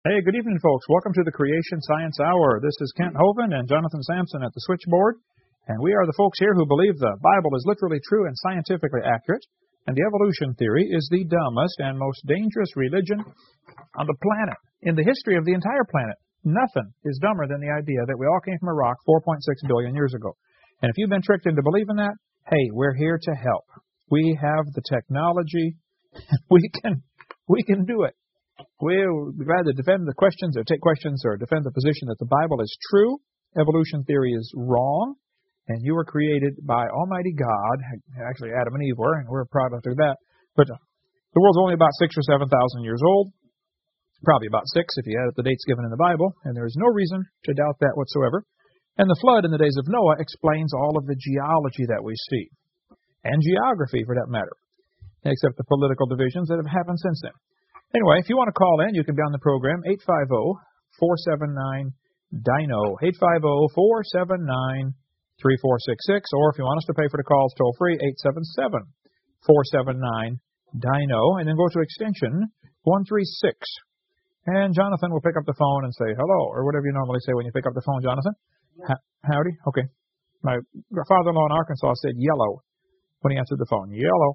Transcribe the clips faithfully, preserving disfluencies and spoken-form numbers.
Hey, good evening, folks. Welcome to the Creation Science Hour. This is Kent Hovind and Jonathan Sampson at the switchboard, and we are the folks here who believe the Bible is literally true and scientifically accurate, and the evolution theory is the dumbest and most dangerous religion on the planet, in the history of the entire planet. Nothing is dumber than the idea that we all came from a rock four point six billion years ago. And if you've been tricked into believing that, hey, we're here to help. We have the technology. we can we can do it. We'll be glad to defend the questions or take questions or defend the position that the Bible is true, evolution theory is wrong, and you were created by Almighty God. Actually, Adam and Eve were, and we're a product of that. But uh, the world's only about six or seven thousand years old, probably about six if you add up the dates given in the Bible, and there is no reason to doubt that whatsoever. And the flood in the days of Noah explains all of the geology that we see, and geography for that matter, except the political divisions that have happened since then. Anyway, if you want to call in, you can be on the program, eight five zero, four seven nine, D I N O, eight five zero, four seven nine, three four six six, or if you want us to pay for the calls toll-free, eight seven seven, four seven nine, D I N O, and then go to extension one three six. And Jonathan will pick up the phone and say hello, or whatever you normally say when you pick up the phone, Jonathan. H- howdy? Okay. My father-in-law in Arkansas said yellow when he answered the phone. Yellow.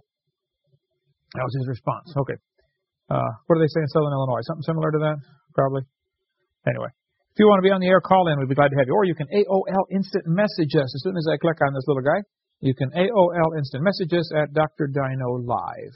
That was his response. Okay. Uh, what do they say in Southern Illinois? Something similar to that? Probably. Anyway, if you want to be on the air, call in. We'd be glad to have you. Or you can A O L instant message us. As soon as I click on this little guy, you can A O L instant message us at Doctor Dino Live.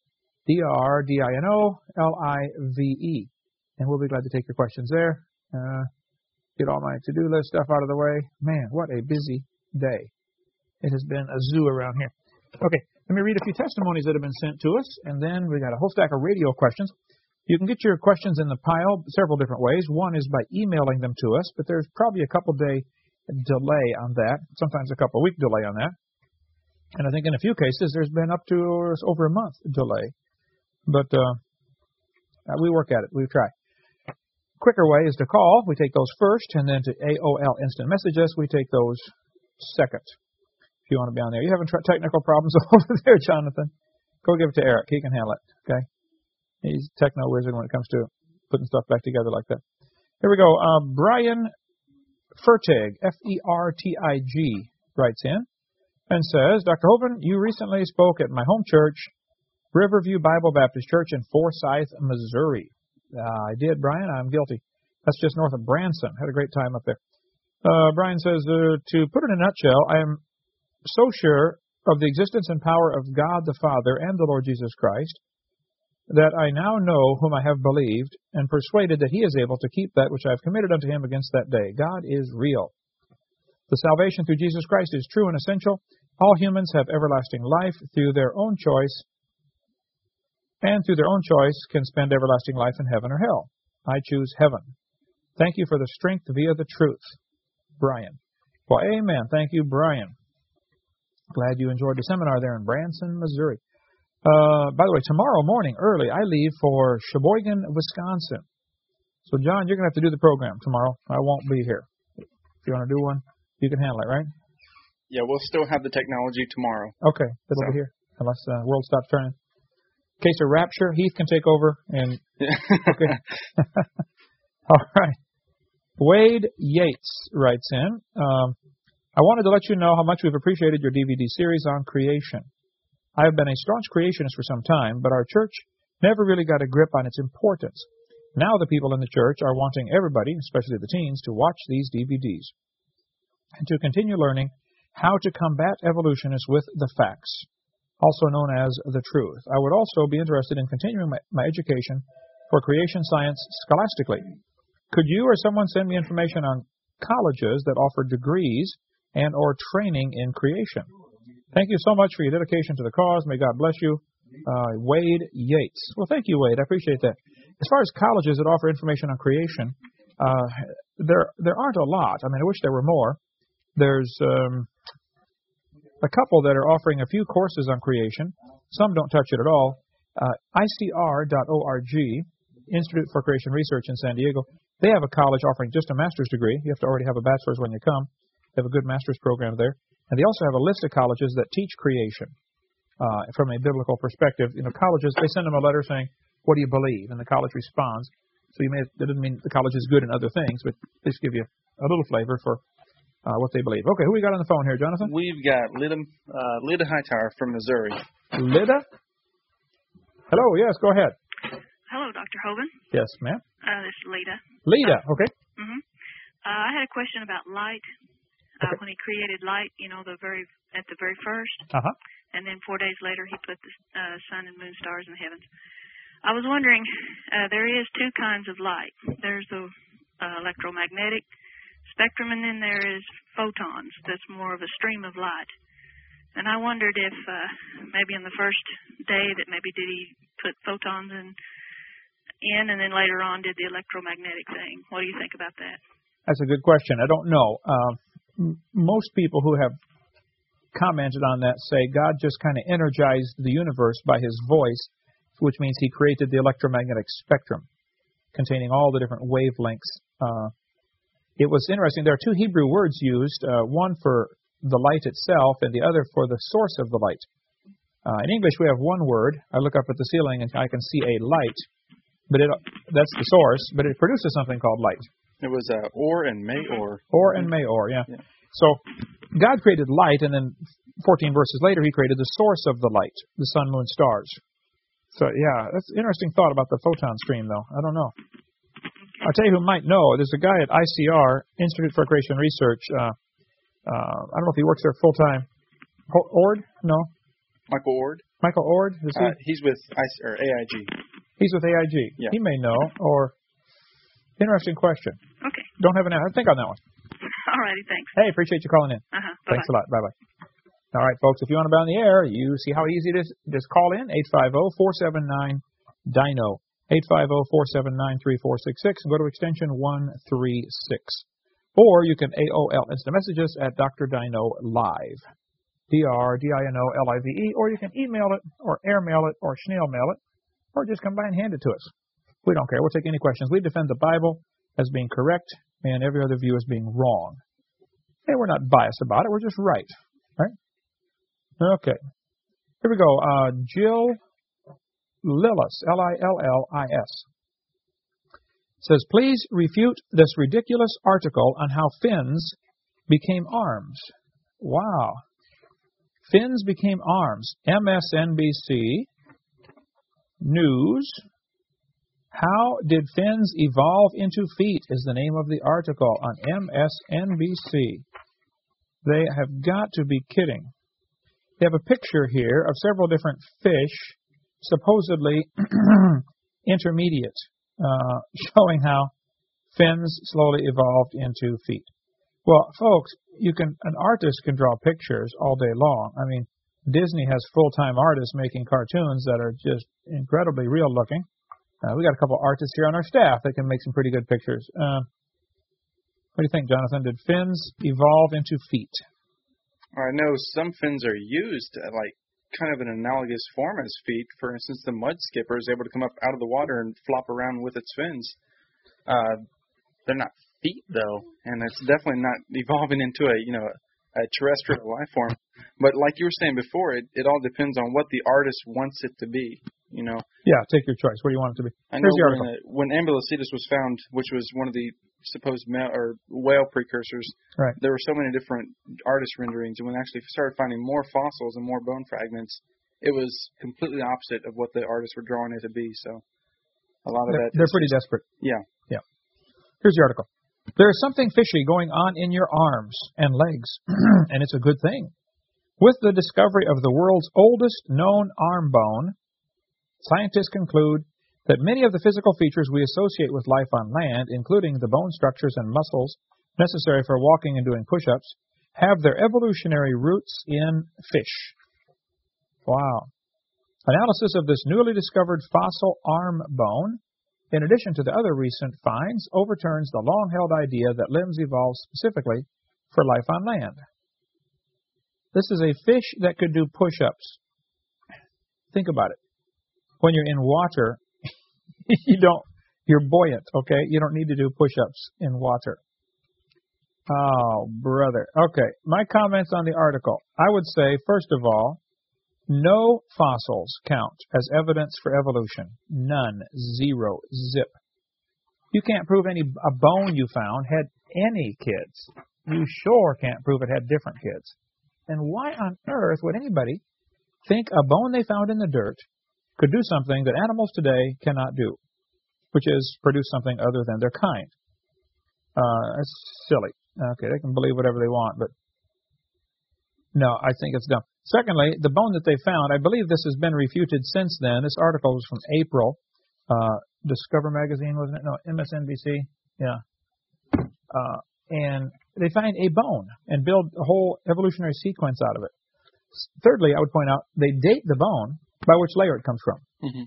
D R D I N O L I V E. And we'll be glad to take your questions there. Uh, get all my to-do list stuff out of the way. Man, what a busy day. It has been a zoo around here. Okay. Let me read a few testimonies that have been sent to us, and then we got a whole stack of radio questions. You can get your questions in the pile several different ways. One is by emailing them to us, but there's probably a couple-day delay on that, sometimes a couple-week delay on that. And I think in a few cases there's been up to over a month delay. But uh, we work at it. We try. Quicker way is to call. We take those first, and then to A O L instant message us, we take those second. If you want to be on there. You having tra- technical problems over there, Jonathan? Go give it to Eric. He can handle it, okay? He's a techno wizard when it comes to putting stuff back together like that. Here we go. Uh, Brian Fertig, F E R T I G, writes in and says, Doctor Hovind, you recently spoke at my home church, Riverview Bible Baptist Church in Forsyth, Missouri. Uh, I did, Brian. I'm guilty. That's just north of Branson. Had a great time up there. Uh, Brian says, uh, to put it in a nutshell, I am so sure of the existence and power of God the Father and the Lord Jesus Christ that I now know whom I have believed and persuaded that He is able to keep that which I have committed unto Him against that day. God is real. The salvation through Jesus Christ is true and essential. All humans have everlasting life through their own choice, and through their own choice can spend everlasting life in heaven or hell. I choose heaven. Thank you for the strength via the truth. Brian. Well, amen. Thank you, Brian. Glad you enjoyed the seminar there in Branson, Missouri. Uh, by the way, tomorrow morning, early, I leave for Sheboygan, Wisconsin. So, John, you're going to have to do the program tomorrow. I won't be here. If you want to do one, you can handle it, right? Yeah, we'll still have the technology tomorrow. Okay, it'll so. be here, unless the uh, world stops turning. In case of rapture, Heath can take over. And okay. All right. Wade Yates writes in, um, I wanted to let you know how much we've appreciated your D V D series on creation. I have been a staunch creationist for some time, but our church never really got a grip on its importance. Now the people in the church are wanting everybody, especially the teens, to watch these D V Ds and to continue learning how to combat evolutionists with the facts, also known as the truth. I would also be interested in continuing my, my education for creation science scholastically. Could you or someone send me information on colleges that offer degrees and or training in creation? Thank you so much for your dedication to the cause. May God bless you. Uh, Wade Yates. Well, thank you, Wade. I appreciate that. As far as colleges that offer information on creation, uh, there there aren't a lot. I mean, I wish there were more. There's um, a couple that are offering a few courses on creation. Some don't touch it at all. Uh, I C R dot org, Institute for Creation Research in San Diego, they have a college offering just a master's degree. You have to already have a bachelor's when you come. They have a good master's program there. And they also have a list of colleges that teach creation uh, from a biblical perspective. You know, colleges, they send them a letter saying, what do you believe? And the college responds. So you may, that doesn't mean the college is good in other things, but just give you a little flavor for uh, what they believe. Okay, who we got on the phone here, Jonathan? We've got Lida, uh, Lida Hightower from Missouri. Lida? Hello, yes, go ahead. Hello, Doctor Hovind. Yes, ma'am. Uh, this is Lida. Lida, okay. Mm-hmm. Uh, I had a question about light. Uh, Okay. When he created light, you know, the very at the very first, Uh-huh. and then four days later he put the uh, sun and moon, stars in the heavens. I was wondering, uh, there is two kinds of light. There's the uh, electromagnetic spectrum, and then there is photons. That's more of a stream of light. And I wondered if uh, maybe in the first day that maybe did he put photons in, in, and then later on did the electromagnetic thing. What do you think about that? That's a good question. I don't know. Uh, m- most people who have commented on that say God just kind of energized the universe by his voice, which means he created the electromagnetic spectrum containing all the different wavelengths. Uh, it was interesting. There are two Hebrew words used, uh, one for the light itself and the other for the source of the light. Uh, in English, we have one word. I look up at the ceiling and I can see a light, but it, that's the source, but it produces something called light. It was uh, Or and Mayor. Or and Mayor, yeah. yeah. So God created light, and then fourteen verses later, he created the source of the light, the sun, moon, stars. So, yeah, that's an interesting thought about the photon stream, though. I don't know. I'll tell you who might know. There's a guy at I C R, Institute for Creation Research. Uh, uh, I don't know if he works there full-time. Ho- Ord? No. Michael Ord. Michael Ord? Is he? Uh, he's with I C, or A I G. He's with A I G. Yeah. He may know, or... Interesting question. Okay. Don't have an answer. Think on that one. All righty, thanks. Hey, appreciate you calling in. Uh-huh. Thanks a lot. Bye-bye. All right, folks, if you want to be on the air, you see how easy it is. Just call in, eight five zero, four seven nine, D I N O, eight five zero, four seven nine, three four six six, and go to extension one three six. Or you can A O L instant messages at Doctor Dino Live, D R D I N O L I V E, or you can email it, or airmail it, or snail mail it, or just come by and hand it to us. We don't care. We'll take any questions. We defend the Bible as being correct and every other view as being wrong. And we're not biased about it. We're just right. Right? Okay. Here we go. Uh, Jill Lillis, L I L L I S, says, please refute this ridiculous article on how fins became arms. Wow. Fins became arms. M S N B C News. How did fins evolve into feet is the name of the article on M S N B C. They have got to be kidding. They have a picture here of several different fish, supposedly intermediate, uh, showing how fins slowly evolved into feet. Well, folks, you can an artist can draw pictures all day long. I mean, Disney has full-time artists making cartoons that are just incredibly real-looking. Uh, we got a couple artists here on our staff that can make some pretty good pictures. Uh, what do you think, Jonathan? Did fins evolve into feet? I know some fins are used uh, like kind of an analogous form as feet. For instance, the mud skipper is able to come up out of the water and flop around with its fins. Uh, they're not feet though, and it's definitely not evolving into a you know a terrestrial life form. But like you were saying before, it, it all depends on what the artist wants it to be. You know. Yeah, take your choice. What do you want it to be? I Here's know the article. when, uh, when Ambulocetus was found, which was one of the supposed ma- or whale precursors, right. There were so many different artist renderings, and when they actually started finding more fossils and more bone fragments, it was completely opposite of what the artists were drawing it to be. So a lot of They're, that. they're pretty just, desperate. Yeah. Yeah. Here's the article. There is something fishy going on in your arms and legs, and it's a good thing. With the discovery of the world's oldest known arm bone, scientists conclude that many of the physical features we associate with life on land, including the bone structures and muscles necessary for walking and doing push-ups, have their evolutionary roots in fish. Wow. Analysis of this newly discovered fossil arm bone, in addition to the other recent finds, overturns the long-held idea that limbs evolved specifically for life on land. This is a fish that could do push-ups. Think about it. When you're in water, you don't, you're buoyant, okay? You don't need to do push-ups in water. Oh, brother. Okay, my comments on the article. I would say, first of all, no fossils count as evidence for evolution. None. Zero. Zip. You can't prove any a bone you found had any kids. You sure can't prove it had different kids. And why on earth would anybody think a bone they found in the dirt could do something that animals today cannot do, which is produce something other than their kind? Uh, it's silly. Okay, they can believe whatever they want, but no, I think it's dumb. Secondly, the bone that they found, I believe this has been refuted since then. This article was from April. Uh, Discover magazine, wasn't it? No, M S N B C. Yeah. Uh, and they find a bone and build a whole evolutionary sequence out of it. Thirdly, I would point out they date the bone by which layer it comes from. Mm-hmm.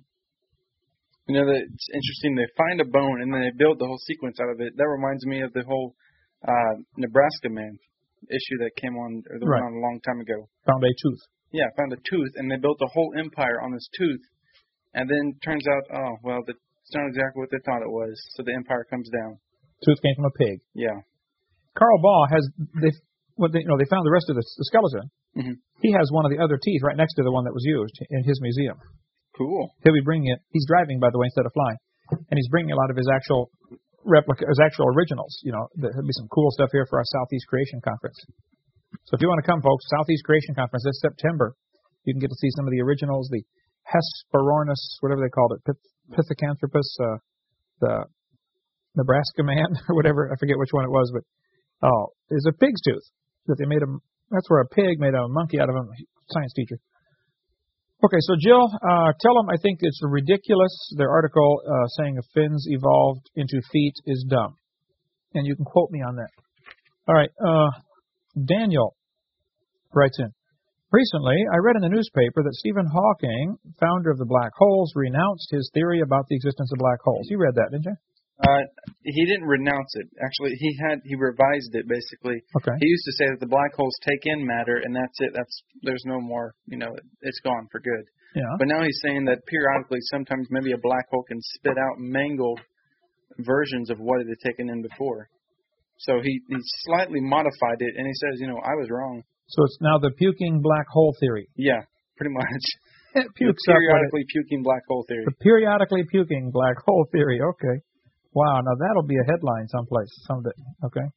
You know, that it's interesting. They find a bone and then they build the whole sequence out of it. That reminds me of the whole uh, Nebraska man issue that came on, or that Right. went on a long time ago. Found a tooth. Yeah, found a tooth, and they built a whole empire on this tooth. And then turns out, oh, well, the, it's not exactly what they thought it was. So the empire comes down. Tooth came from a pig. Yeah. Carl Baugh has they, what they, you know, they found the rest of the, the skeleton. Mm-hmm. He has one of the other teeth right next to the one that was used in his museum. Cool. He'll be bringing it. He's driving, by the way, instead of flying, and he's bringing a lot of his actual replica, his actual originals. You know, there'll be some cool stuff here for our Southeast Creation Conference. So if you want to come, folks, Southeast Creation Conference this September, you can get to see some of the originals, the Hesperornis, whatever they called it, Pith- Pithecanthropus, uh, the Nebraska man, or whatever. I forget which one it was, but oh, it's a pig's tooth that they made a. That's where a pig made a monkey out of a science teacher. Okay, so Jill, uh, tell them I think it's ridiculous. Their article uh, saying if fins evolved into feet is dumb, and you can quote me on that. All right, uh, Daniel writes in. Recently, I read in the newspaper that Stephen Hawking, founder of the black holes, renounced his theory about the existence of black holes. You read that, didn't you? Uh, he didn't renounce it. Actually, he had he revised it basically. Okay. He used to say that the black holes take in matter, and that's it. That's there's no more. You know, it's gone for good. Yeah. But now he's saying that periodically, sometimes maybe a black hole can spit out mangled versions of what it had taken in before. So he, he slightly modified it, and he says, you know, I was wrong. So it's now the puking black hole theory. Yeah, pretty much. It The pukes up when it- periodically puking black hole theory. The periodically puking black hole theory. Okay. Wow. Now that'll be a headline someplace someday. Okay.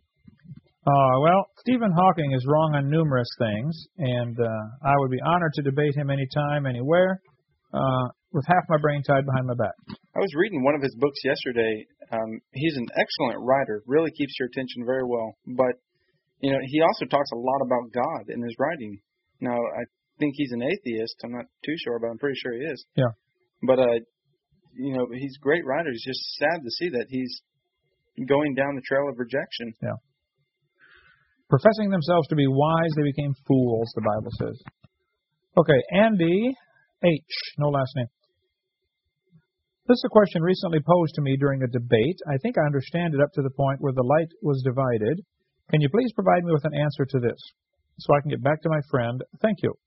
Uh, well, Stephen Hawking is wrong on numerous things, and uh, I would be honored to debate him anytime, anywhere, uh, with half my brain tied behind my back. I was reading one of his books yesterday. Um, he's an excellent writer, really keeps your attention very well. But, you know, he also talks a lot about God in his writing. Now, I think he's an atheist. I'm not too sure, but I'm pretty sure he is. Yeah. But, uh, you know, he's a great writer. It's just sad to see that he's going down the trail of rejection. Yeah. Professing themselves to be wise, they became fools, the Bible says. Okay, Andy H., no last name. This is a question recently posed to me during a debate. I think I understand it up to the point where the light was divided. Can you please provide me with an answer to this so I can get back to my friend? Thank you.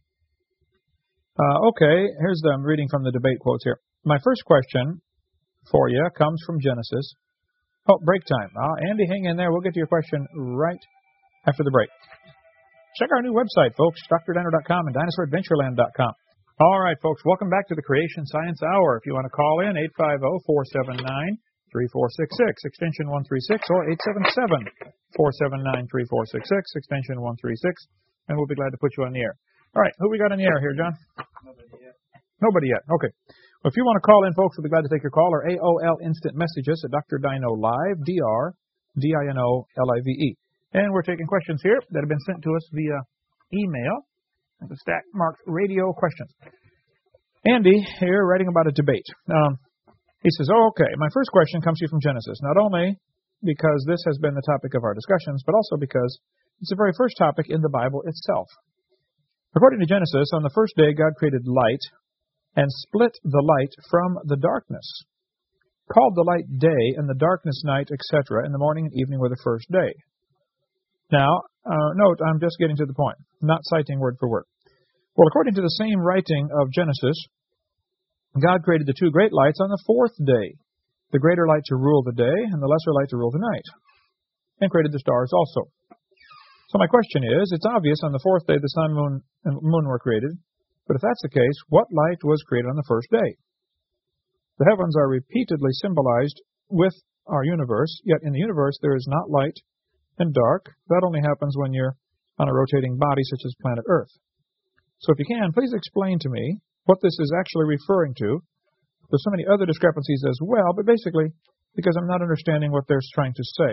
Uh, okay, here's the, I'm reading from the debate quotes here. My first question for you comes from Genesis. Oh, break time. Uh, Andy, hang in there. We'll get to your question right after the break. Check our new website, folks, D R Dino dot com and Dinosaur Adventureland dot com. All right, folks, welcome back to the Creation Science Hour. If you want to call in, eight five zero, four seven nine, three four six six, extension one three six, or eight seven seven, four seven nine, three four six six, extension one three six, and we'll be glad to put you on the air. All right, who we got on the air here, John? Nobody yet. Nobody yet. Okay. Well, if you want to call in, folks, we'll be glad to take your call, or A O L Instant Messages at Doctor Dino Live, D R D I N O L I V E. And we're taking questions here that have been sent to us via email. The stack marked radio questions. Andy here writing about a debate. Um, he says, oh, okay, my first question comes to you from Genesis, not only because this has been the topic of our discussions, but also because it's the very first topic in the Bible itself. According to Genesis, on the first day God created light and split the light from the darkness, called the light day and the darkness night, et cetera, and the morning and evening were the first day. Now, uh, note, I'm just getting to the point, not citing word for word. Well, according to the same writing of Genesis, God created the two great lights on the fourth day, the greater light to rule the day and the lesser light to rule the night, and created the stars also. So my question is, it's obvious on the fourth day the sun, moon, and moon were created, but if that's the case, what light was created on the first day? The heavens are repeatedly symbolized with our universe, yet in the universe there is not light and dark. That only happens when you're on a rotating body such as planet Earth. So if you can, please explain to me what this is actually referring to. There's so many other discrepancies as well, but basically because I'm not understanding what they're trying to say.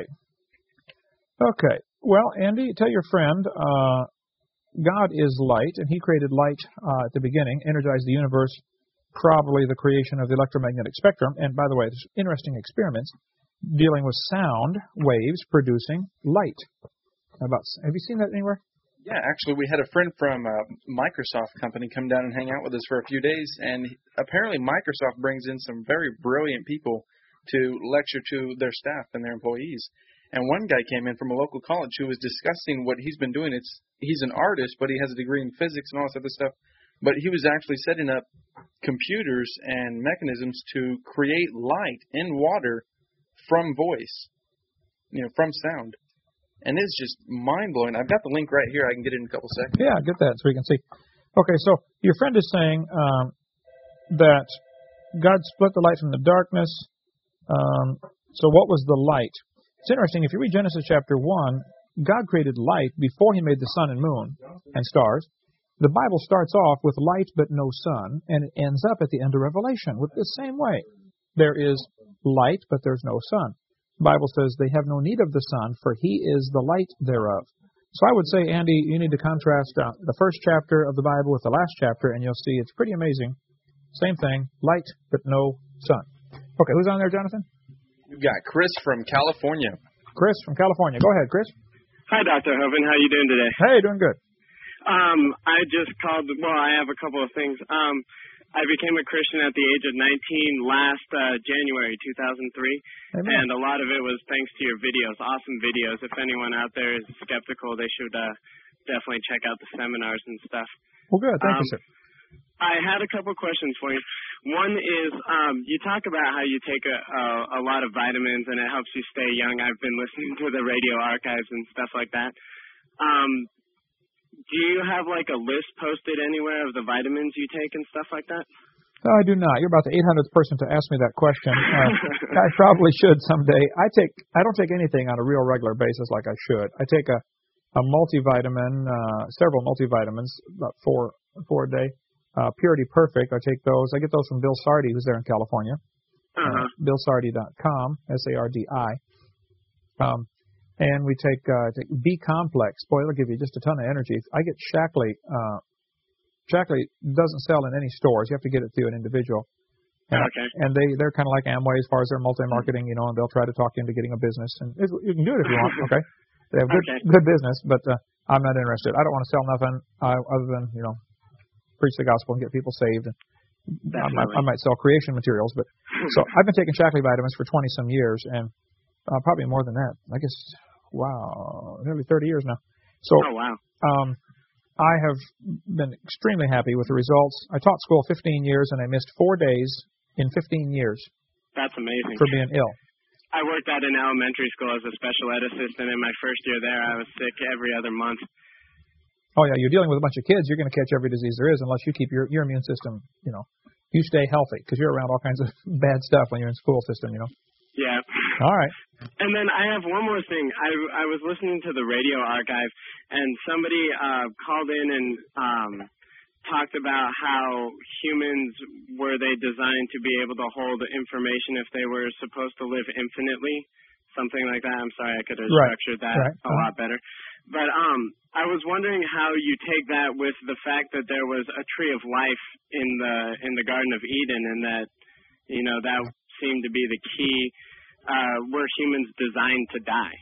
Okay, well, Andy, tell your friend uh, God is light, and he created light uh, at the beginning, energized the universe, probably the creation of the electromagnetic spectrum. And by the way, there's interesting experiments dealing with sound waves producing light. About, have you seen that anywhere? Yeah, actually, we had a friend from a Microsoft company come down and hang out with us for a few days, and apparently Microsoft brings in some very brilliant people to lecture to their staff and their employees. And one guy came in from a local college who was discussing what he's been doing. It's he's an artist, but he has a degree in physics and all this other stuff. But he was actually setting up computers and mechanisms to create light in water from voice, you know, from sound. And it's just mind-blowing. I've got the link right here. I can get it in a couple seconds. Yeah, get that so we can see. Okay, so your friend is saying um, that God split the light from the darkness. Um, so what was the light? It's interesting. If you read Genesis chapter one, God created light before he made the sun and moon and stars. The Bible starts off with light but no sun, and it ends up at the end of Revelation with the same way. There is light, but there's no sun. The Bible says they have no need of the sun, for he is the light thereof. So I would say, Andy, you need to contrast uh, the first chapter of the Bible with the last chapter, and you'll see it's pretty amazing. Same thing, light but no sun. Okay, who's on there, Jonathan? We've got Chris from California. Chris from California. Go ahead, Chris. Hi, Doctor Hovind. How you doing today? Hey, doing good. Um, I just called. Well, I have a couple of things. Um, I became a Christian at the age of nineteen last uh, January two thousand three, Amen. And a lot of it was thanks to your videos. Awesome videos. If anyone out there is skeptical, they should uh, definitely check out the seminars and stuff. Well, good. Thank um, you, sir. I had a couple questions for you. One is, um, you talk about how you take a, a, a lot of vitamins and it helps you stay young. I've been listening to the radio archives and stuff like that. Um, do you have like a list posted anywhere of the vitamins you take and stuff like that? No, I do not. You're about the eight hundredth person to ask me that question. Uh, I probably should someday. I take. I don't take anything on a real regular basis like I should. I take a, a multivitamin, uh, several multivitamins, about four, four a day. Uh, Purity Perfect, I take those. I get those from Bill Sardi, who's there in California. Uh-huh. Uh, Bill Sardi dot com, S A R D I. Um, and we take, uh, take B-Complex. Boy, it'll give you just a ton of energy. I get Shaklee. Uh, Shaklee doesn't sell in any stores. You have to get it through an individual. And, okay. And they, they're kind of like Amway as far as their multi-marketing, you know, and they'll try to talk you into getting a business. And it, you can do it if you want, okay? They have good, okay. good business, but uh, I'm not interested. I don't want to sell nothing uh, other than, you know, preach the gospel and get people saved. And I might, I might sell creation materials, but so I've been taking Shaklee vitamins for twenty some years, and uh, probably more than that. I guess, wow, nearly thirty years now. So, oh wow. Um, I have been extremely happy with the results. I taught school fifteen years, and I missed four days in fifteen years. That's amazing. For being ill. I worked at an elementary school as a special ed assistant. In my first year there, I was sick every other month. Oh, yeah, you're dealing with a bunch of kids. You're going to catch every disease there is unless you keep your, your immune system, you know, you stay healthy because you're around all kinds of bad stuff when you're in school system, you know. Yeah. All right. And then I have one more thing. I, I was listening to the radio archive, and somebody uh, called in and um, talked about how humans, were they designed to be able to hold information if they were supposed to live infinitely? Something like that. I'm sorry, I could have right. structured that right. a uh-huh. lot better. But um, I was wondering how you take that with the fact that there was a tree of life in the in the Garden of Eden, and that, you know, that seemed to be the key. Uh, were humans designed to die?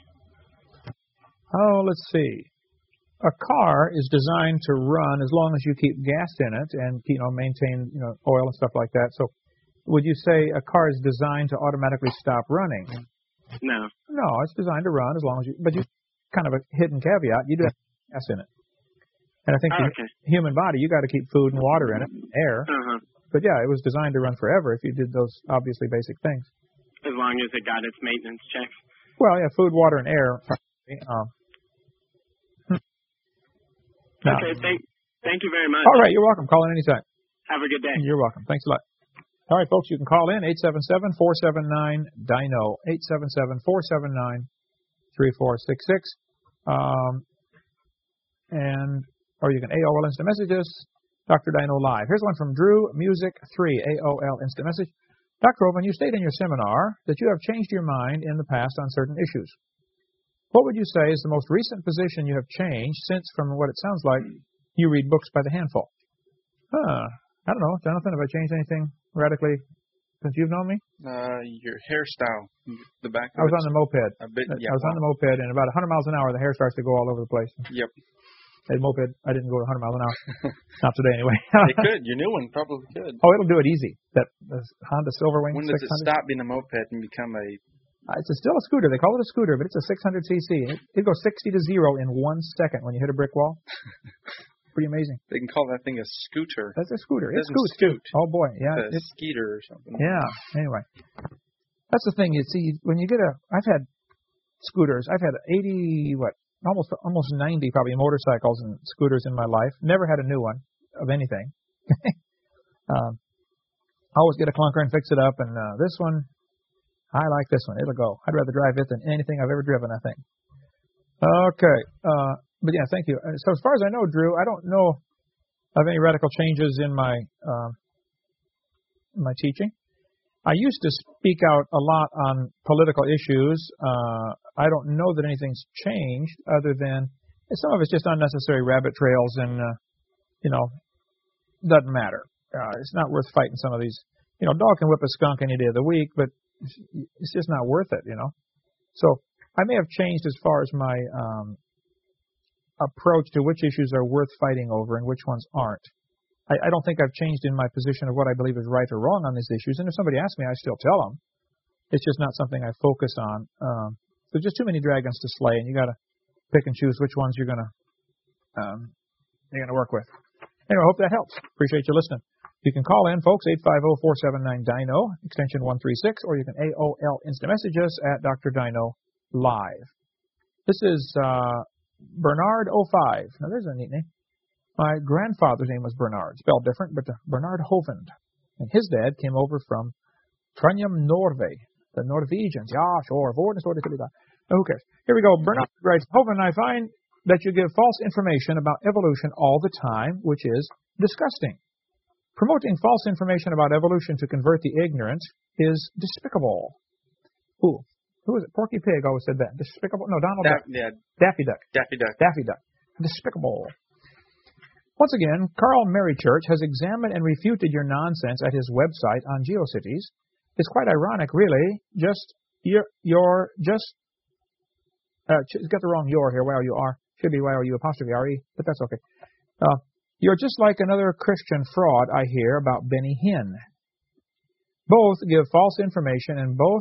Oh, let's see. A car is designed to run as long as you keep gas in it and, you know, maintain, you know, oil and stuff like that. So, would you say a car is designed to automatically stop running? No. No, it's designed to run as long as you, but you kind of a hidden caveat, you do have gas in it. And I think oh, the okay. human body, you got to keep food and water in it, air. Uh-huh. But yeah, it was designed to run forever if you did those obviously basic things. As long as it got its maintenance checks. Well, yeah, food, water, and air. Um, no. Okay, thank, thank you very much. All right, you're welcome. Call in anytime. Have a good day. You're welcome. Thanks a lot. All right, folks, you can call in eight seven seven, four seven nine, D I N O, eight seven seven, four seven nine, three four six six. Um, and, or you can A O L Instant Messages, Doctor Dino Live. Here's one from Drew Music three, A O L Instant Message. Doctor Hovind, you state in your seminar that you have changed your mind in the past on certain issues. What would you say is the most recent position you have changed since, from what it sounds like, you read books by the handful? Huh. I don't know. Jonathan, have I changed anything radically since you've known me? Uh, your hairstyle, the back of I was on the moped. A bit, yeah, I was on the moped, and about one hundred miles an hour, the hair starts to go all over the place. Yep. Hey, moped, I didn't go one hundred miles an hour. Not today, anyway. It could. Your new one probably could. Oh, it'll do it easy. That the Honda Silverwing When does six hundred? it stop being a moped and become a... Uh, it's a, still a scooter. They call it a scooter, but it's a six hundred c c. It, it goes sixty to zero in one second when you hit a brick wall. Pretty amazing. They can call that thing a scooter. That's a scooter. It It doesn't scoots. scoot. Oh, boy. Yeah. It's a It's, skeeter or something. yeah. Anyway. That's the thing. You see, when you get a... I've had scooters. I've had eighty, what, almost almost ninety probably motorcycles and scooters in my life. Never had a new one of anything. um, I always get a clunker and fix it up. And uh, this one, I like this one. It'll go. I'd rather drive it than anything I've ever driven, I think. Okay. Uh, but yeah, thank you. So as far as I know, Drew, I don't know of any radical changes in my uh, my teaching. I used to speak out a lot on political issues. Uh, I don't know that anything's changed other than some of it's just unnecessary rabbit trails and, uh, you know, doesn't matter. Uh, it's not worth fighting some of these. You know, dog can whip a skunk any day of the week, but it's just not worth it, you know. So I may have changed as far as my um, approach to which issues are worth fighting over and which ones aren't. I, I don't think I've changed in my position of what I believe is right or wrong on these issues. And if somebody asks me, I still tell them. It's just not something I focus on. Um, there's just too many dragons to slay, and you got to pick and choose which ones you're gonna um, you're gonna work with. Anyway, I hope that helps. Appreciate you listening. You can call in, folks, eight five zero, four seven nine, D I N O, extension one three six, or you can A O L Instant Message us at Doctor Dino Live. This is uh, Bernard oh five. Now, there's a neat name. My grandfather's name was Bernard, spelled different, but uh, Bernard Hovind. And his dad came over from Trondheim, Norway. The Norwegians. Ja, sure. Who cares? Here we go. Bernard writes, Hovind, I find that you give false information about evolution all the time, which is disgusting. Promoting false information about evolution to convert the ignorant is despicable. Who? Who is it? Porky Pig always said that. Despicable? No, Donald Da- Duck. yeah, Daffy Duck. Daffy Duck. Daffy Duck. Despicable. Once again, Carl Merrichurch has examined and refuted your nonsense at his website on GeoCities. It's quite ironic, really. Just, you're, you're just, uh, it's got the wrong your here, Y O U R. Should be Y O U apostrophe R E, but that's okay. Uh, you're just like another Christian fraud I hear about Benny Hinn. Both give false information and both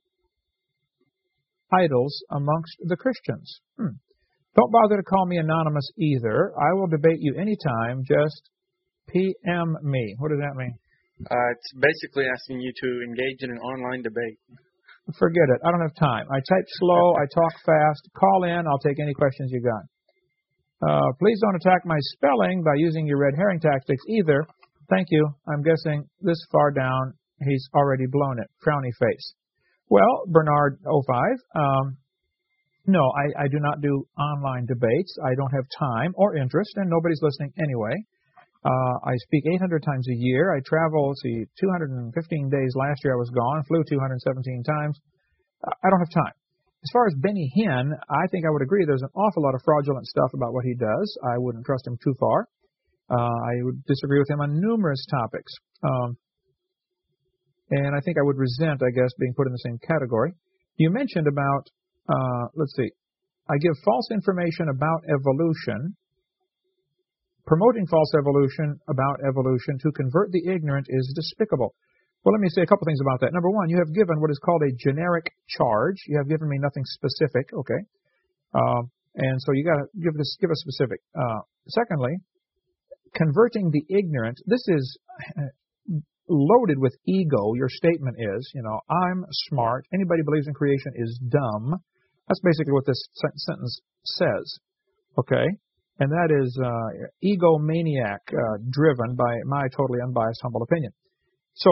idols amongst the Christians. Hmm. Don't bother to call me anonymous either. I will debate you anytime. Just P M me. What does that mean? Uh, it's basically asking you to engage in an online debate. Forget it. I don't have time. I type slow. I talk fast. Call in. I'll take any questions you got. Uh, please don't attack my spelling by using your red herring tactics either. Thank you. I'm guessing this far down he's already blown it. Frowny face. Well, Bernard oh five, um, no, I, I do not do online debates. I don't have time or interest, and nobody's listening anyway. Uh, I speak eight hundred times a year. I travel, let's see, two hundred fifteen days last year I was gone, flew two hundred seventeen times. I don't have time. As far as Benny Hinn, I think I would agree there's an awful lot of fraudulent stuff about what he does. I wouldn't trust him too far. Uh, I would disagree with him on numerous topics. Um, and I think I would resent, I guess, being put in the same category. You mentioned about, uh, let's see, I give false information about evolution. Promoting false evolution about evolution to convert the ignorant is despicable. Well, let me say a couple things about that. Number one, you have given what is called a generic charge. You have given me nothing specific, okay? Uh, and so you got to give this, give a specific. Uh, secondly, converting the ignorant. This is loaded with ego. Your statement is, you know, I'm smart. Anybody who believes in creation is dumb. That's basically what this sentence says, okay? And that is uh, egomaniac, uh, driven by my totally unbiased, humble opinion. So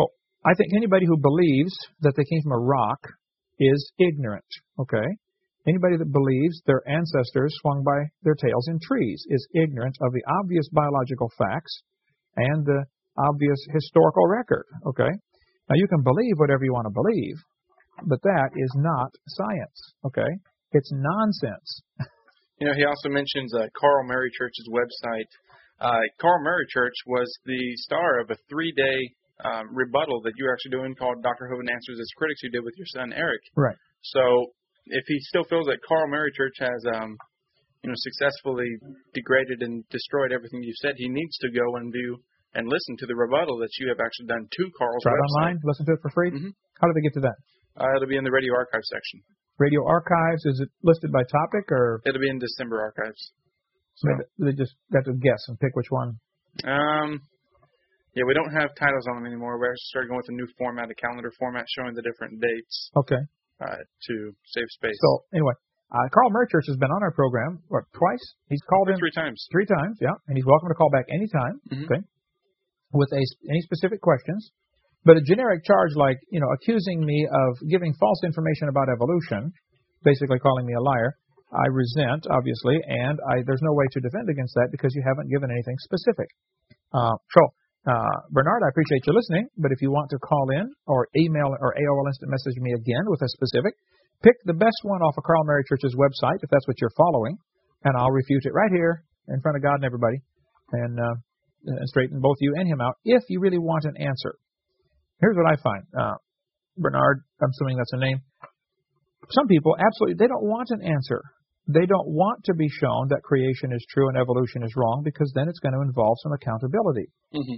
I think anybody who believes that they came from a rock is ignorant, okay? Anybody that believes their ancestors swung by their tails in trees is ignorant of the obvious biological facts and the obvious historical record, okay? Now, you can believe whatever you want to believe, but that is not science, okay? It's nonsense. You know, he also mentions uh, Carl Murray Church's website. Uh, Carl Murray Church was the star of a three-day um, rebuttal that you were actually doing called Doctor Hovind Answers His Critics you did with your son, Eric. Right. So if he still feels that Carl Murray Church has, um, you know, successfully degraded and destroyed everything you've said, he needs to go and view and listen to the rebuttal that you have actually done to Carl's Try it website. online, listen to it for free? Mm-hmm. How do they get to that? Uh, it'll be in the Radio Archive section. Radio Archives, is it listed by topic or? It'll be in December Archives. So they just got to guess and pick which one? Um, yeah, we don't have titles on them anymore. We actually started going with a new format, a calendar format showing the different dates. Okay. Uh, to save space. So anyway, uh, Carl Murray Church has been on our program, what, twice? He's called in three times. Three times, yeah, and he's welcome to call back anytime. Mm-hmm. Okay. With a, any specific questions. But a generic charge like, you know, accusing me of giving false information about evolution, basically calling me a liar, I resent, obviously, and I, there's no way to defend against that because you haven't given anything specific. Uh, so, uh, Bernard, I appreciate you listening, but if you want to call in or email or A O L Instant Message me again with a specific, pick the best one off of Carl Murray Church's website, if that's what you're following, and I'll refute it right here in front of God and everybody, and uh, straighten both you and him out if you really want an answer. Here's what I find. Uh, Bernard, I'm assuming that's a name. Some people, absolutely, they don't want an answer. They don't want to be shown that creation is true and evolution is wrong because then it's going to involve some accountability. Mm-hmm.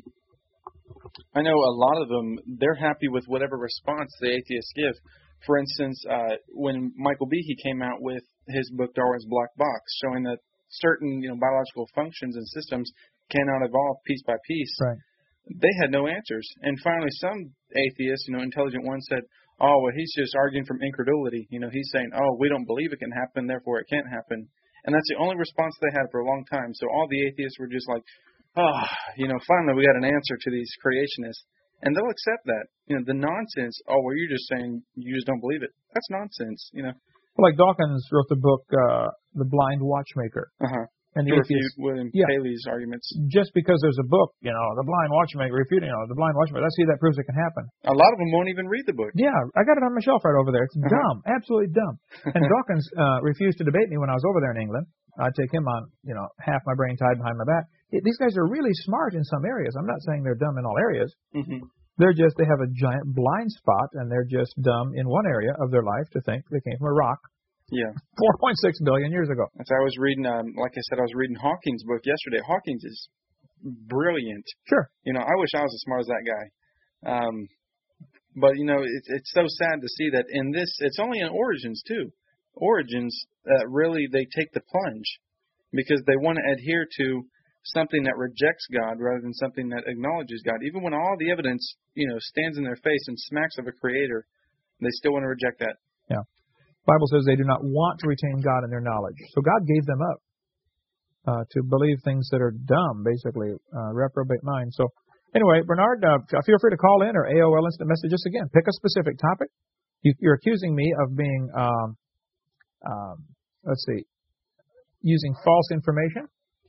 I know a lot of them, they're happy with whatever response the atheists give. For instance, uh, when Michael Behe came out with his book, Darwin's Black Box, showing that certain you know, biological functions and systems cannot evolve piece by piece, right. They had no answers. And finally, some atheists, you know, intelligent ones said, oh, well, he's just arguing from incredulity. You know, he's saying, oh, we don't believe it can happen, therefore it can't happen. And that's the only response they had for a long time. So all the atheists were just like, oh, you know, finally we got an answer to these creationists. And they'll accept that. You know, the nonsense, oh, well, you're just saying you just don't believe it. That's nonsense, you know. Well, like Dawkins wrote the book, uh, The Blind Watchmaker. Uh-huh. And to the refute atheist, William yeah. Paley's arguments. Just because there's a book, you know, The Blind Watchmaker, refuting, you know, The Blind Watchmaker, let's see that proves it can happen. A lot of them won't even read the book. Yeah, I got it on my shelf right over there. It's uh-huh. dumb, absolutely dumb. And Dawkins uh, refused to debate me when I was over there in England. I'd take him on, you know, half my brain tied behind my back. It, these guys are really smart in some areas. I'm not saying they're dumb in all areas. Mm-hmm. They're just, they have a giant blind spot, and they're just dumb in one area of their life to think they came from a rock. Yeah. four point six billion years ago. As I was reading, um, like I said, I was reading Hawking's book yesterday. Hawking's is brilliant. Sure. You know, I wish I was as smart as that guy. Um, but, you know, it's it's so sad to see that in this, it's only in Origins, too. Origins, uh, really, they take the plunge because they want to adhere to something that rejects God rather than something that acknowledges God. Even when all the evidence, you know, stands in their face and smacks of a creator, they still want to reject that. Yeah. The Bible says they do not want to retain God in their knowledge. So God gave them up uh, to believe things that are dumb, basically, uh, reprobate mind. So anyway, Bernard, uh, feel free to call in or A O L Instant Message us again. Pick a specific topic. You, you're accusing me of being, um, um, let's see, using false information.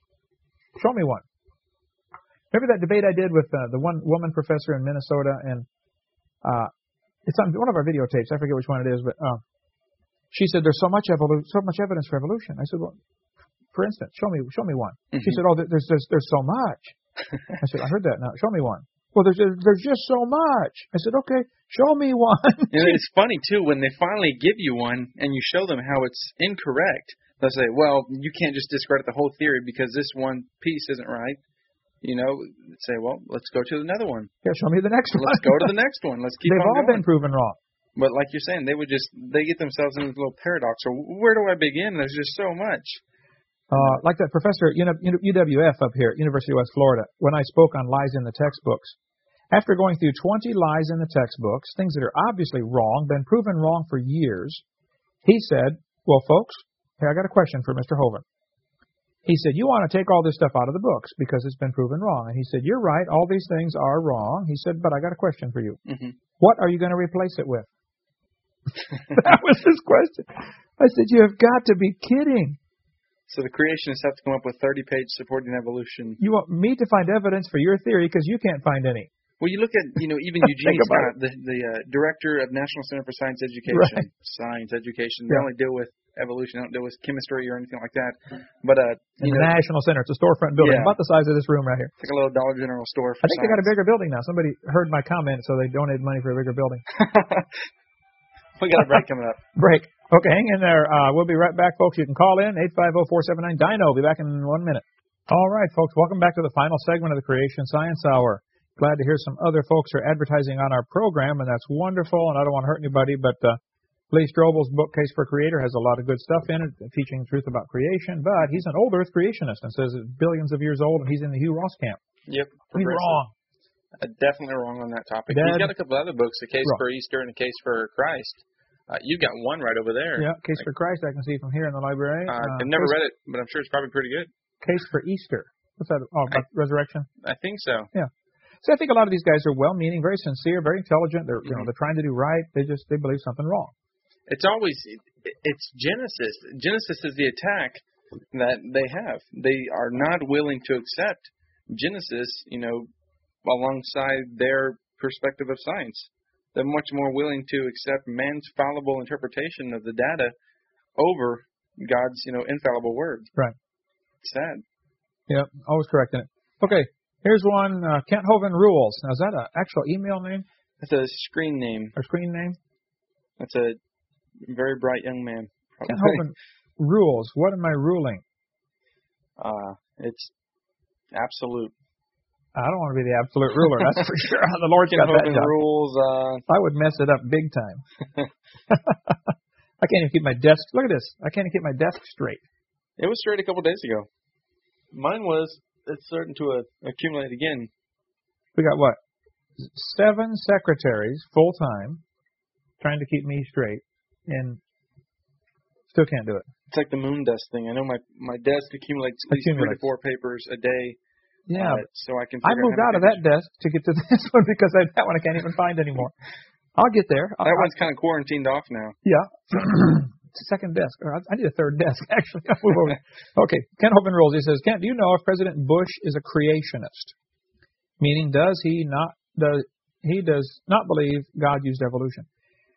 Show me one. Remember that debate I did with uh, the one woman professor in Minnesota, and uh, it's on one of our videotapes. I forget which one it is, but uh, she said there's so much evolu- so much evidence for evolution. I said, well, for instance, show me show me one. Mm-hmm. She said, oh, there's there's there's so much. I said, I heard that. Now show me one. Well, there's there's just so much. I said, okay, show me one. You know, it's funny too when they finally give you one and you show them how it's incorrect. They'll say, well, you can't just discredit the whole theory because this one piece isn't right. You know, say, well, let's go to another one. Yeah, show me the next one. Let's go to the next one. Let's keep They've on all going. been proven wrong. But like you're saying, they would just, they get themselves in this little paradox. Or where do I begin? There's just so much. Uh, like that professor at U W F up here, University of West Florida, when I spoke on lies in the textbooks. After going through twenty lies in the textbooks, things that are obviously wrong, been proven wrong for years, he said, well, folks, here, I got a question for Mister Hovind. He said, you want to take all this stuff out of the books because it's been proven wrong. And he said, you're right. All these things are wrong. He said, but I got a question for you. Mm-hmm. What are you going to replace it with? That was his question. I said, you have got to be kidding. So the creationists have to come up with thirty pages supporting evolution. You want me to find evidence for your theory because you can't find any. Well, you look at, you know, even Eugene Scott, the, the uh, director of National Center for Science Education, Right. science education. They Yeah. only deal with evolution. They don't deal with chemistry or anything like that. But, uh, In you the know, National Center. It's a storefront building, Yeah. about the size of this room right here. it's like a little Dollar General store for I think they got a science. bigger building now. Somebody heard my comment, so they donated money for a bigger building. We got a break coming up. Break. Okay, hang in there. Uh, we'll be right back, folks. You can call in, eight five zero, four seven nine, D I N O. Be back in one minute. All right, folks. Welcome back to the final segment of the Creation Science Hour. Glad to hear some other folks are advertising on our program, and that's wonderful, and I don't want to hurt anybody, but uh, Lee Strobel's book, Case for Creator, has a lot of good stuff in it, teaching the truth about creation, but he's an old Earth creationist and says it's billions of years old, and he's in the Hugh Ross camp. Yep. He's wrong. Uh, definitely wrong on that topic. Dead. He's got a couple other books, A Case Wrong. for Easter and A Case for Christ. Uh, you've got one right over there. Yeah, Case for Christ, I can see from here in the library. Uh, Uh, I've never Case, read it, but I'm sure it's probably pretty good. Case for Easter. What's that? Oh, about resurrection? I think so. So I think a lot of these guys are well-meaning, very sincere, very intelligent. They're, you know, Mhm. they're trying to do right. They just they believe something wrong. It's always it's Genesis. Genesis is the attack that they have. They are not willing to accept Genesis, you know, alongside their perspective of science. They're much more willing to accept man's fallible interpretation of the data over God's, you know, infallible word. Right. Sad. Yep, always correcting it. Okay, here's one, uh, Kent Hovind Rules. Now, is that an actual email name That's a screen name. or screen name? That's a very bright young man. Kent Probably. Hovind Rules. What am I ruling? Uh, it's absolute. I don't want to be the absolute ruler, that's for sure. The Lord's Kent got that Hovind job. rules. Uh, I would mess it up big time. I can't even keep my desk. Look at this. I can't even keep my desk straight. it was straight a couple days ago. Mine was. It's starting to uh, accumulate again. We got what? Seven secretaries full time trying to keep me straight, and still can't do it. It's like the moon dust thing. I know my my desk accumulates at least three to Accumulates. four papers a day. Yeah, uh, so I can. I figure moved how out to of that desk to get to this one because I, that one I can't even find anymore. I'll get there. That I'll, one's kind of quarantined off now. Yeah. Second desk. Or I need a third desk, actually. I'll move over. Okay. Kent Hovind Rules. He says, Kent, do you know if President Bush is a creationist? Meaning, does he not does he does not believe God used evolution?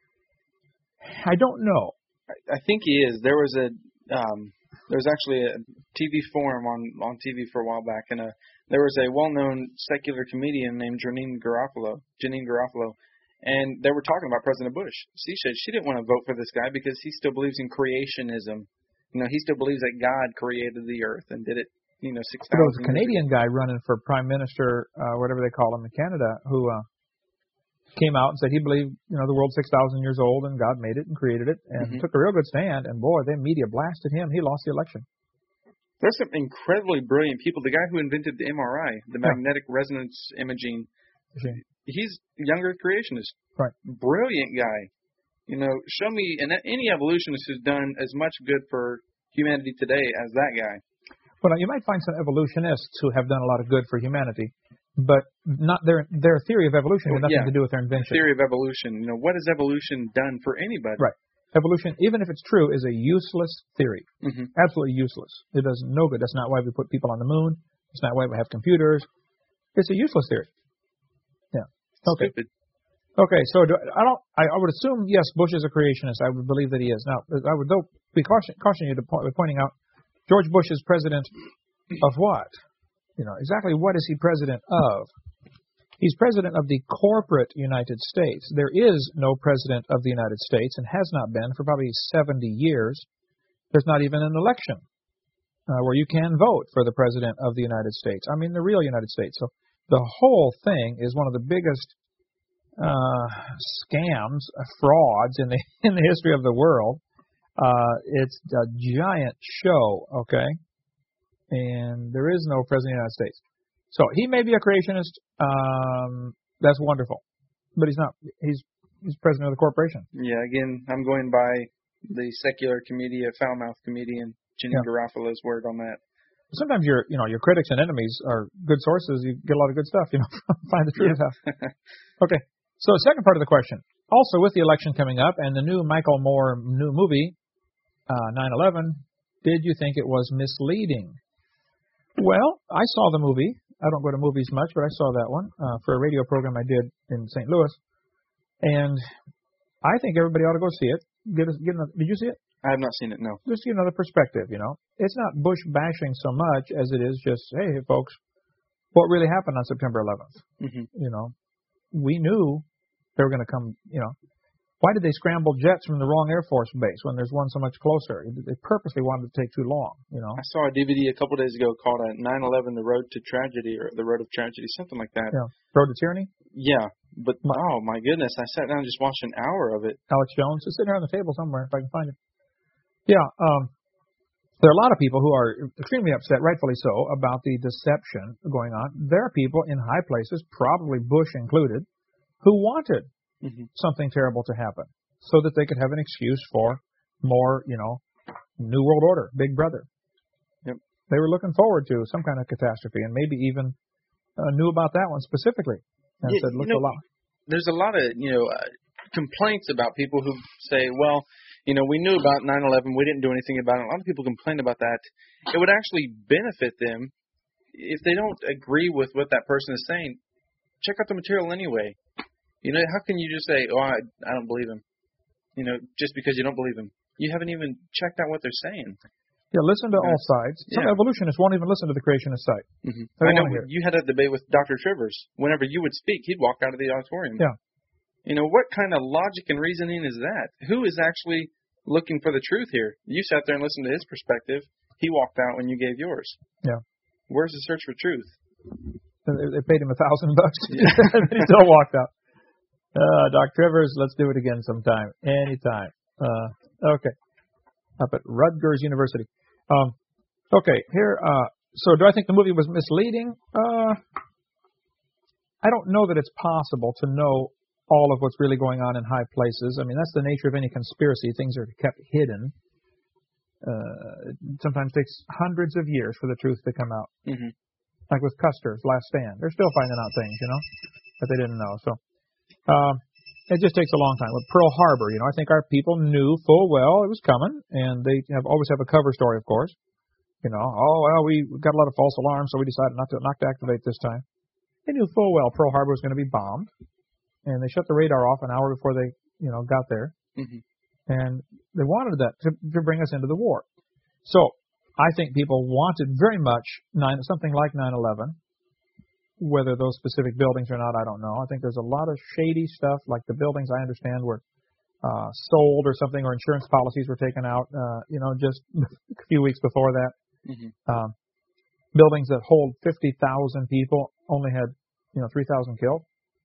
I don't know. I, I think he is. There was a um, there was actually a T V forum on on T V for a while back, and a there was a well-known secular comedian named Janine Garofalo. Janine Garofalo. And they were talking about President Bush. She said she didn't want to vote for this guy because he still believes in creationism. You know, he still believes that God created the earth and did it, you know, six There was thousand a Canadian guy running for prime minister, uh, whatever they call him in Canada, who uh, came out and said he believed, you know, the world's six thousand years old and God made it and created it, and Mhm. took a real good stand. And boy, the media blasted him. He lost the election. There's some incredibly brilliant people. The guy who invented the M R I, the Yeah. magnetic resonance imaging, See? he's a younger creationist. Right. Brilliant guy. You know, show me an, any evolutionist who's done as much good for humanity today as that guy. Well, you might find some evolutionists who have done a lot of good for humanity, but not their their theory of evolution had Well, nothing yeah. to do with their invention. Theory of evolution. You know, what has evolution done for anybody? Right. Evolution, even if it's true, is a useless theory. Mm-hmm. Absolutely useless. It does no good. That's not why we put people on the moon. It's not why we have computers. It's a useless theory. Yeah. Okay. Stupid. Okay. So do, I don't. I, I would assume yes, Bush is a creationist. I would believe that he is. Now, I would though be caution, caution you to point, pointing out George Bush is president of what? You know exactly what is he president of? He's president of the corporate United States. There is no president of the United States and has not been for probably seventy years. There's not even an election uh, where you can vote for the president of the United States. I mean, the real United States. So the whole thing is one of the biggest uh, scams, uh, frauds in the in the history of the world. Uh, it's a giant show, okay? And there is no president of the United States. So he may be a creationist. Um, that's wonderful, but he's not. He's he's president of the corporation. Yeah, again, I'm going by the secular comedian, foul-mouthed comedian, Janine Yeah. Garofalo's word on that. sometimes your, you know, your critics and enemies are good sources. You get a lot of good stuff, you know, find the truth out. Okay. So the second part of the question. Also, with the election coming up and the new Michael Moore new movie, uh, nine eleven, did you think it was misleading? Well, I saw the movie. I don't go to movies much, but I saw that one uh, for a radio program I did in Saint Louis. And I think everybody ought to go see it. Get a, get another, did you see it? I have not seen it, no. Just get another perspective, you know. It's not Bush bashing so much as it is just, hey, folks, what really happened on September eleventh? Mm-hmm. You know, we knew they were going to come, you know. Why did they scramble jets from the wrong Air Force base when there's one so much closer? They purposely wanted to take too long, you know. I saw a D V D a couple days ago called uh, nine eleven, The Road to Tragedy, or The Road of Tragedy, something like that. Yeah. Road to Tyranny? Yeah, but, my, oh, my goodness, I sat down and just watched an hour of it. Alex Jones. It's sitting here on the table somewhere, if I can find it. Yeah, um, there are a lot of people who are extremely upset, rightfully so, about the deception going on. There are people in high places, probably Bush included, who wanted mm-hmm. something terrible to happen so that they could have an excuse for more, you know, New World Order, Big Brother. Yep. They were looking forward to some kind of catastrophe and maybe even uh, knew about that one specifically and yeah, said, look you know, a lot. There's a lot of, you know, uh, complaints about people who say, well, you know, we knew about nine eleven, we didn't do anything about it. A lot of people complain about that. It would actually benefit them if they don't agree with what that person is saying. Check out the material anyway. You know, how can you just say, oh, I, I don't believe him, you know, just because you don't believe him? You haven't even checked out what they're saying. Yeah, listen to all sides. Some yeah. evolutionists won't even listen to the creationist side. Mm-hmm. I know you had a debate with Doctor Trivers. Whenever you would speak, he'd walk out of the auditorium. Yeah. You know, what kind of logic and reasoning is that? Who is actually looking for the truth here? You sat there and listened to his perspective. He walked out when you gave yours. Yeah. Where's the search for truth? They paid him a thousand bucks. And he still walked out. Uh, Doc Trivers, let's do it again sometime. Anytime. Uh, okay. Up at Rutgers University. Um, okay, here, uh, so do I think the movie was misleading? Uh, I don't know that it's possible to know all of what's really going on in high places. I mean, that's the nature of any conspiracy. Things are kept hidden. Uh, it sometimes takes hundreds of years for the truth to come out. Mm-hmm. Like with Custer's Last Stand. They're still finding out things, you know, that they didn't know. So uh, it just takes a long time. With Pearl Harbor, you know, I think our people knew full well it was coming, and they have always have a cover story, of course. You know, oh, well, we got a lot of false alarms, so we decided not to, not to activate this time. They knew full well Pearl Harbor was going to be bombed. And they shut the radar off an hour before they, you know, got there. Mm-hmm. And they wanted that to, to bring us into the war. So I think people wanted very much nine, something like nine eleven. Whether those specific buildings or not, I don't know. I think there's a lot of shady stuff, like the buildings I understand were uh, sold or something, or insurance policies were taken out, uh, you know, just a few weeks before that. Mm-hmm. Um, buildings that hold fifty thousand people only had, you know, three thousand killed.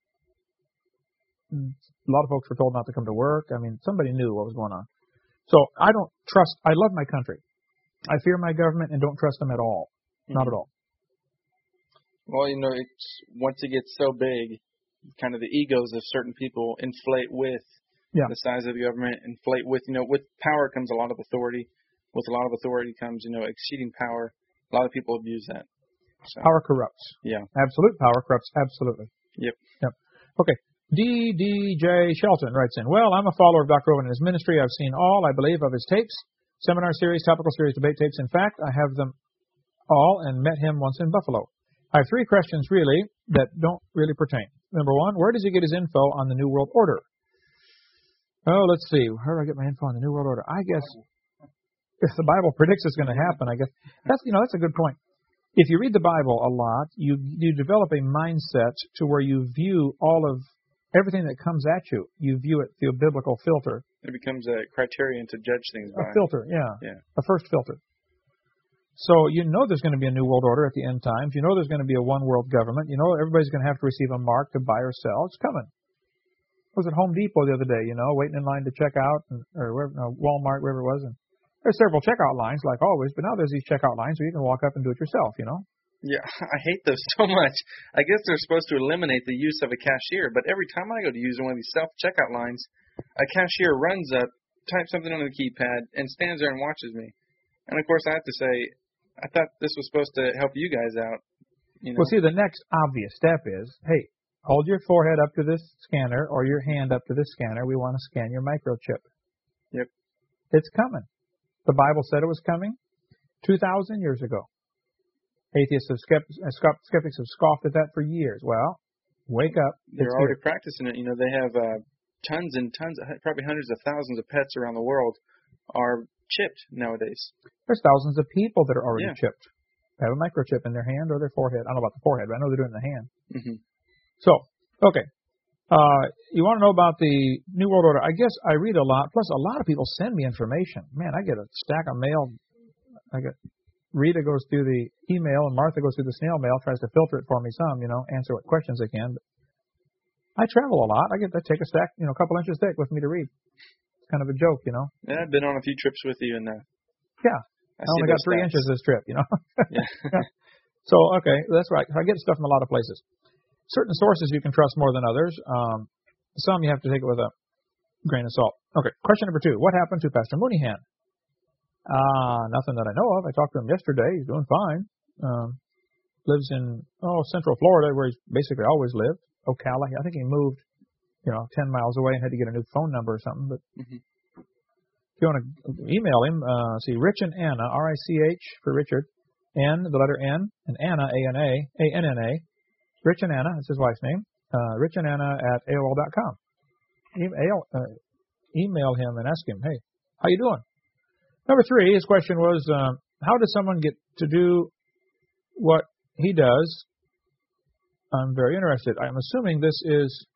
A lot of folks were told not to come to work. I mean, somebody knew what was going on. So I don't trust. I love my country. I fear my government and don't trust them at all. Mm-hmm. Not at all. Well, you know, it's once it gets so big, kind of the egos of certain people inflate with yeah. the size of the government, inflate with, you know, with power comes a lot of authority. With a lot of authority comes, you know, exceeding power. A lot of people abuse that. So, power corrupts. Yeah. Absolute power corrupts. Absolutely. Yep. Yep. Okay. D D J Shelton writes in, well, I'm a follower of Doctor Hovind and his ministry. I've seen all, I believe, of his tapes, seminar series, topical series, debate tapes. In fact, I have them all and met him once in Buffalo. I have three questions, really, that don't really pertain. Number one, where does he get his info on the New World Order? Oh, let's see. Where do I get my info on the New World Order? I guess if the Bible predicts it's going to happen, I guess. That's, you know, that's a good point. If you read the Bible a lot, you you develop a mindset to where you view all of everything that comes at you, you view it through a biblical filter. It becomes a criterion to judge things by. A filter, yeah. Yeah. A first filter. So you know there's going to be a new world order at the end times. You know there's going to be a one world government. You know everybody's going to have to receive a mark to buy or sell. It's coming. I was at Home Depot the other day, you know, waiting in line to check out, and, or wherever, no, Walmart, wherever it was. And there's several checkout lines, like always, but now there's these checkout lines where you can walk up and do it yourself, you know. Yeah, I hate those so much. I guess they're supposed to eliminate the use of a cashier, but every time I go to use one of these self-checkout lines, a cashier runs up, types something on the keypad, and stands there and watches me. And, of course, I have to say, I thought this was supposed to help you guys out. You know? Well, see, the next obvious step is, hey, hold your forehead up to this scanner or your hand up to this scanner. We want to scan your microchip. Yep. It's coming. The Bible said it was coming two thousand years ago. Atheists have skeptics, skeptics have scoffed at that for years. Well, wake up. They're it's already here. practicing it. You know, they have uh, tons and tons, probably hundreds of thousands of pets around the world are chipped nowadays. There's thousands of people that are already Yeah. chipped. They have a microchip in their hand or their forehead. I don't know about the forehead, but I know they're doing it in the hand. Mm-hmm. So, okay. Uh, you want to know about the New World Order? I guess I read a lot. Plus, a lot of people send me information. Man, I get a stack of mail. I get Rita goes through the email, and Martha goes through the snail mail, tries to filter it for me some, you know, answer what questions they can. But I travel a lot. I get to take a stack, you know, a couple inches thick with me to read. It's kind of a joke, you know. Yeah, I've been on a few trips with you, and uh, yeah, I, I only got three stats. inches this trip, you know. Yeah. So, okay, that's right. I get stuff from a lot of places. Certain sources you can trust more than others. Um, some you have to take it with a grain of salt. Okay, question number two. What happened to Pastor Mooneyhan? Uh, nothing that I know of. I talked to him yesterday. He's doing fine. Um, lives in, oh, Central Florida, where he's basically always lived. Ocala. I think he moved, you know, ten miles away and had to get a new phone number or something. But Mm-hmm. if you want to email him, uh, see, Rich and Anna, R I C H for Richard, N, the letter N, and Anna, A N A, A N N A. Rich and Anna, that's his wife's name. Uh, Rich and Anna at A O L dot com. Email, uh, email him and ask him, hey, how you doing? Number three, his question was, um, how does someone get to do what he does? I'm very interested. I'm assuming this is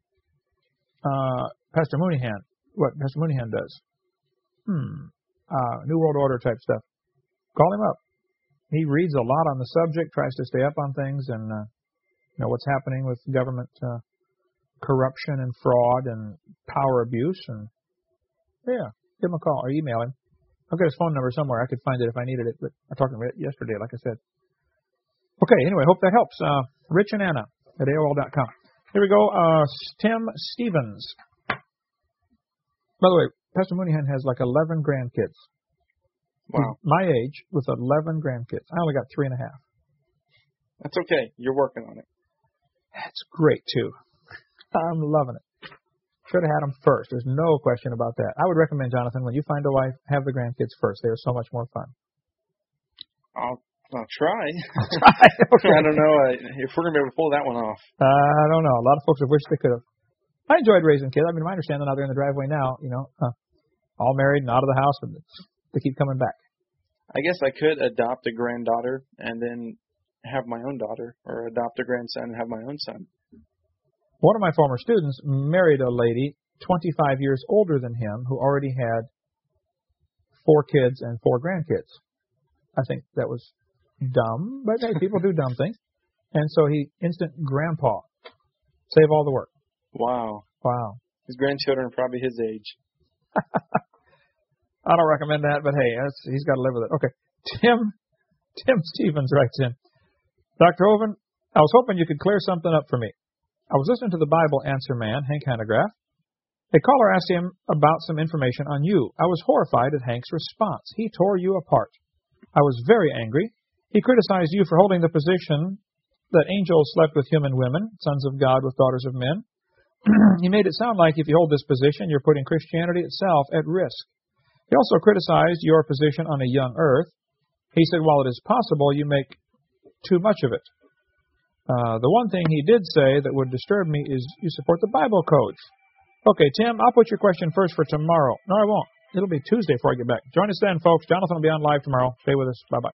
uh, Pastor Mooneyhan, what Pastor Mooneyhan does. Hmm. Uh, New World Order type stuff. Call him up. He reads a lot on the subject, tries to stay up on things, and uh, you know what's happening with government uh, corruption and fraud and power abuse. And yeah, give him a call or email him. I've got his phone number somewhere. I could find it if I needed it, but I talked to him yesterday, like I said. Okay, anyway, hope that helps. Uh, Rich and Anna at A O L dot com. Here we go. Uh, Tim Stevens. By the way, Pastor Mooneyhan has like eleven grandkids. Wow. My age with eleven grandkids. I only got three and a half. That's okay. You're working on it. That's great, too. I'm loving it. Should have had them first. There's no question about that. I would recommend, Jonathan, when you find a wife, have the grandkids first. They are so much more fun. I'll, I'll try. Okay. I don't know uh, if we're going to be able to pull that one off. Uh, I don't know. A lot of folks have wished they could have. I enjoyed raising kids. I mean, I understand they're not there in the driveway now, you know, uh, all married and out of the house, but they keep coming back. I guess I could adopt a granddaughter and then have my own daughter, or adopt a grandson and have my own son. One of my former students married a lady twenty-five years older than him who already had four kids and four grandkids. I think that was dumb, but hey, people do dumb things. And so he instant grandpa. Save all the work. Wow. Wow. His grandchildren are probably his age. I don't recommend that, but hey, that's, he's got to live with it. Okay. Tim Tim Stevens writes in, Doctor Hovind, I was hoping you could clear something up for me. I was listening to the Bible Answer Man, Hank Hanegraaff. A caller asked him about some information on you. I was horrified at Hank's response. He tore you apart. I was very angry. He criticized you for holding the position that angels slept with human women, sons of God with daughters of men. He made it sound like if you hold this position, you're putting Christianity itself at risk. He also criticized your position on a young earth. He said, while it is possible, you make too much of it. Uh, the one thing he did say that would disturb me is you support the Bible codes. Okay, Tim, I'll put your question first for tomorrow. No, I won't. It'll be Tuesday before I get back. Join us then, folks. Jonathan will be on live tomorrow. Stay with us. Bye-bye.